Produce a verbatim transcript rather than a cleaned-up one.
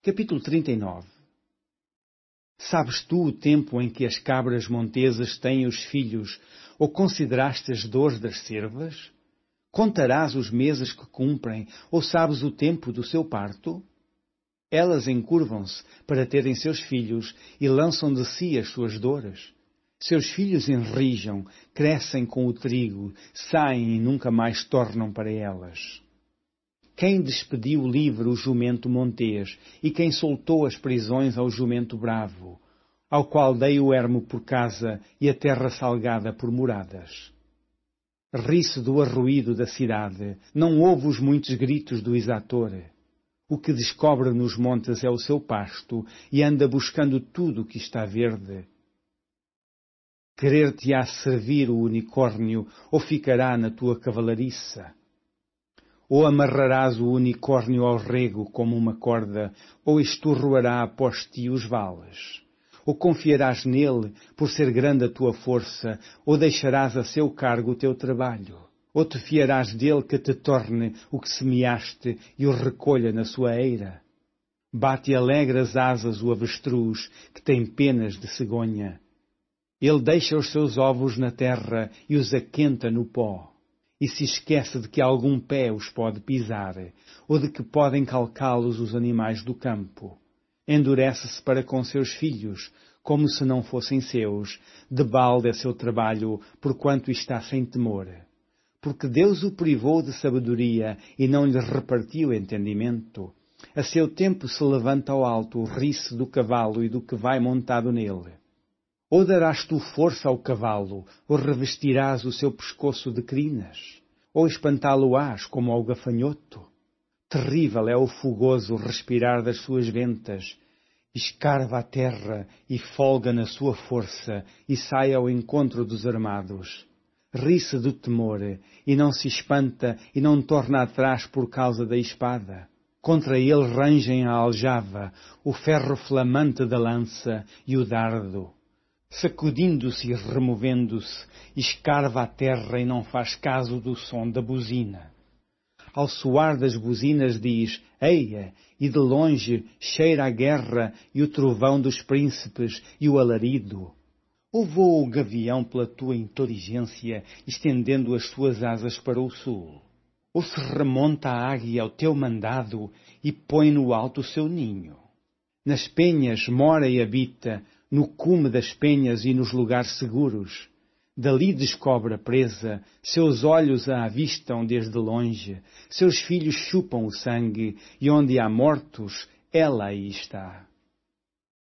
Capítulo trinta e nove. Sabes tu o tempo em que as cabras montesas têm os filhos, ou consideraste as dores das cervas? Contarás os meses que cumprem, ou sabes o tempo do seu parto? Elas encurvam-se para terem seus filhos e lançam de si as suas dores. Seus filhos enrijam, crescem com o trigo, saem e nunca mais tornam para elas. Quem despediu livre o jumento montês e quem soltou as prisões ao jumento bravo, ao qual dei o ermo por casa e a terra salgada por moradas? Ri-se do arruído da cidade, não ouve os muitos gritos do exator. O que descobre nos montes é o seu pasto e anda buscando tudo o que está verde. Querer-te-á servir o unicórnio ou ficará na tua cavalariça? Ou amarrarás o unicórnio ao rego como uma corda, ou esturroará após ti os vales? Ou confiarás nele por ser grande a tua força, ou deixarás a seu cargo o teu trabalho? Ou te fiarás dele que te torne o que semeaste e o recolha na sua eira? Bate alegre as asas o avestruz, que tem penas de cegonha. Ele deixa os seus ovos na terra e os aquenta no pó. E se esquece de que algum pé os pode pisar, ou de que podem calcá-los os animais do campo. Endurece-se para com seus filhos, como se não fossem seus, de balde é seu trabalho, porquanto está sem temor. Porque Deus o privou de sabedoria e não lhe repartiu entendimento. A seu tempo se levanta ao alto o riço do cavalo e do que vai montado nele. Ou darás tu força ao cavalo, ou revestirás o seu pescoço de crinas, ou espantá-lo-ás como ao gafanhoto. Terrível é o fogoso respirar das suas ventas, escarva a terra e folga na sua força, e sai ao encontro dos armados. Ri-se do temor, e não se espanta, e não torna atrás por causa da espada. Contra ele rangem a aljava, o ferro flamante da lança e o dardo. Sacudindo-se e removendo-se, escarva a terra e não faz caso do som da buzina. Ao soar das buzinas diz, eia, e de longe cheira a guerra e o trovão dos príncipes e o alarido. Ou voa o gavião pela tua inteligência, estendendo as suas asas para o sul? Ou se remonta a águia ao teu mandado e põe no alto o seu ninho? Nas penhas mora e habita, no cume das penhas e nos lugares seguros. Dali descobre a presa, seus olhos a avistam desde longe, seus filhos chupam o sangue, e onde há mortos, ela aí está.